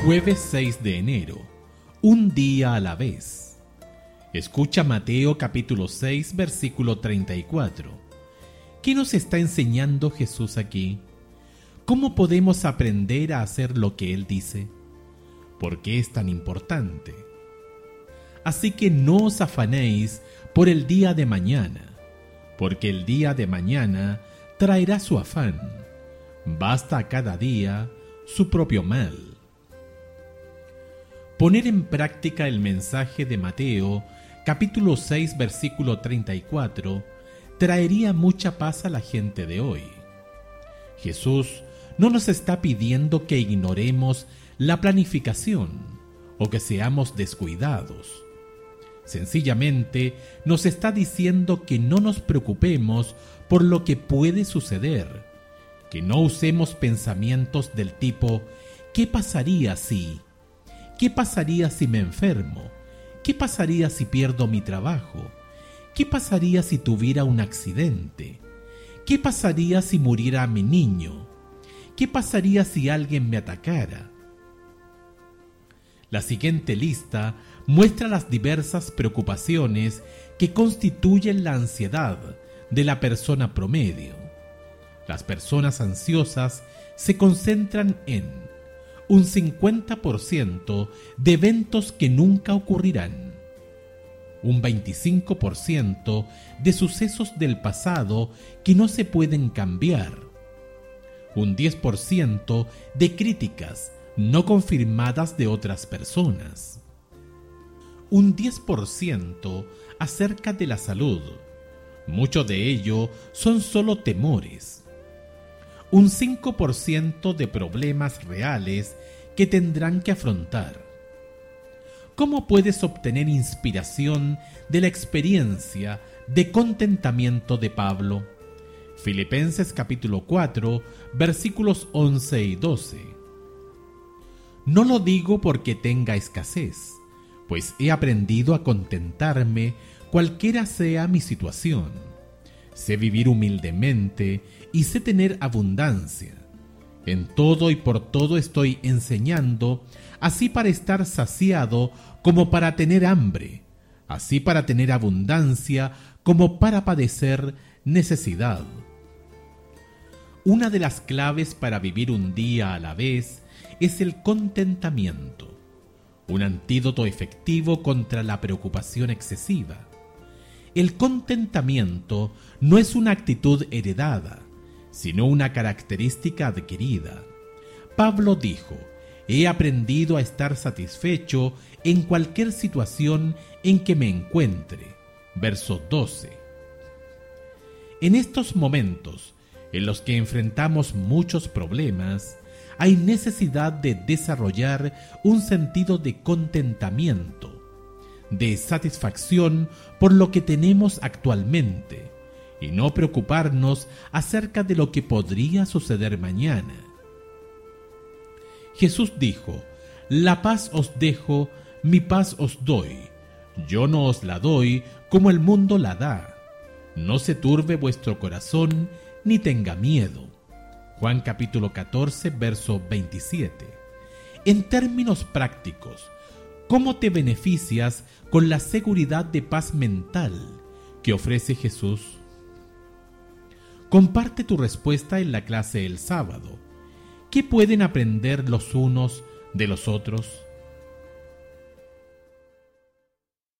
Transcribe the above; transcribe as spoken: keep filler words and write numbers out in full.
Jueves seis de enero, un día a la vez. Escucha Mateo capítulo seis, versículo treinta y cuatro. ¿Qué nos está enseñando Jesús aquí? ¿Cómo podemos aprender a hacer lo que Él dice? ¿Por qué es tan importante? Así que no os afanéis por el día de mañana, porque el día de mañana traerá su afán. Basta a cada día su propio mal. Poner en práctica el mensaje de Mateo, capítulo seis, versículo treinta y cuatro, traería mucha paz a la gente de hoy. Jesús no nos está pidiendo que ignoremos la planificación o que seamos descuidados. Sencillamente nos está diciendo que no nos preocupemos por lo que puede suceder, que no usemos pensamientos del tipo ¿qué pasaría si? ¿Qué pasaría si me enfermo? ¿Qué pasaría si pierdo mi trabajo? ¿Qué pasaría si tuviera un accidente? ¿Qué pasaría si muriera mi niño? ¿Qué pasaría si alguien me atacara? La siguiente lista muestra las diversas preocupaciones que constituyen la ansiedad de la persona promedio. Las personas ansiosas se concentran en un cincuenta por ciento de eventos que nunca ocurrirán, un veinticinco por ciento de sucesos del pasado que no se pueden cambiar, un diez por ciento de críticas no confirmadas de otras personas, un diez por ciento acerca de la salud, mucho de ello son solo temores, un cinco por ciento de problemas reales que tendrán que afrontar. ¿Cómo puedes obtener inspiración de la experiencia de contentamiento de Pablo? Filipenses capítulo cuatro, versículos once y doce. No lo digo porque tenga escasez, pues he aprendido a contentarme cualquiera sea mi situación. Sé vivir humildemente y sé tener abundancia. En todo y por todo estoy enseñando, así para estar saciado como para tener hambre, así para tener abundancia como para padecer necesidad. Una de las claves para vivir un día a la vez es el contentamiento, un antídoto efectivo contra la preocupación excesiva. El contentamiento no es una actitud heredada, sino una característica adquirida. Pablo dijo, he aprendido a estar satisfecho en cualquier situación en que me encuentre. Verso doce. En estos momentos, en los que enfrentamos muchos problemas, hay necesidad de desarrollar un sentido de contentamiento, de satisfacción por lo que tenemos actualmente y no preocuparnos acerca de lo que podría suceder mañana. Jesús dijo, la paz os dejo, mi paz os doy. Yo no os la doy como el mundo la da. No se turbe vuestro corazón ni tenga miedo. Juan capítulo catorce, verso veintisiete. En términos prácticos, ¿cómo te beneficias con la seguridad de paz mental que ofrece Jesús? Comparte tu respuesta en la clase el sábado. ¿Qué pueden aprender los unos de los otros?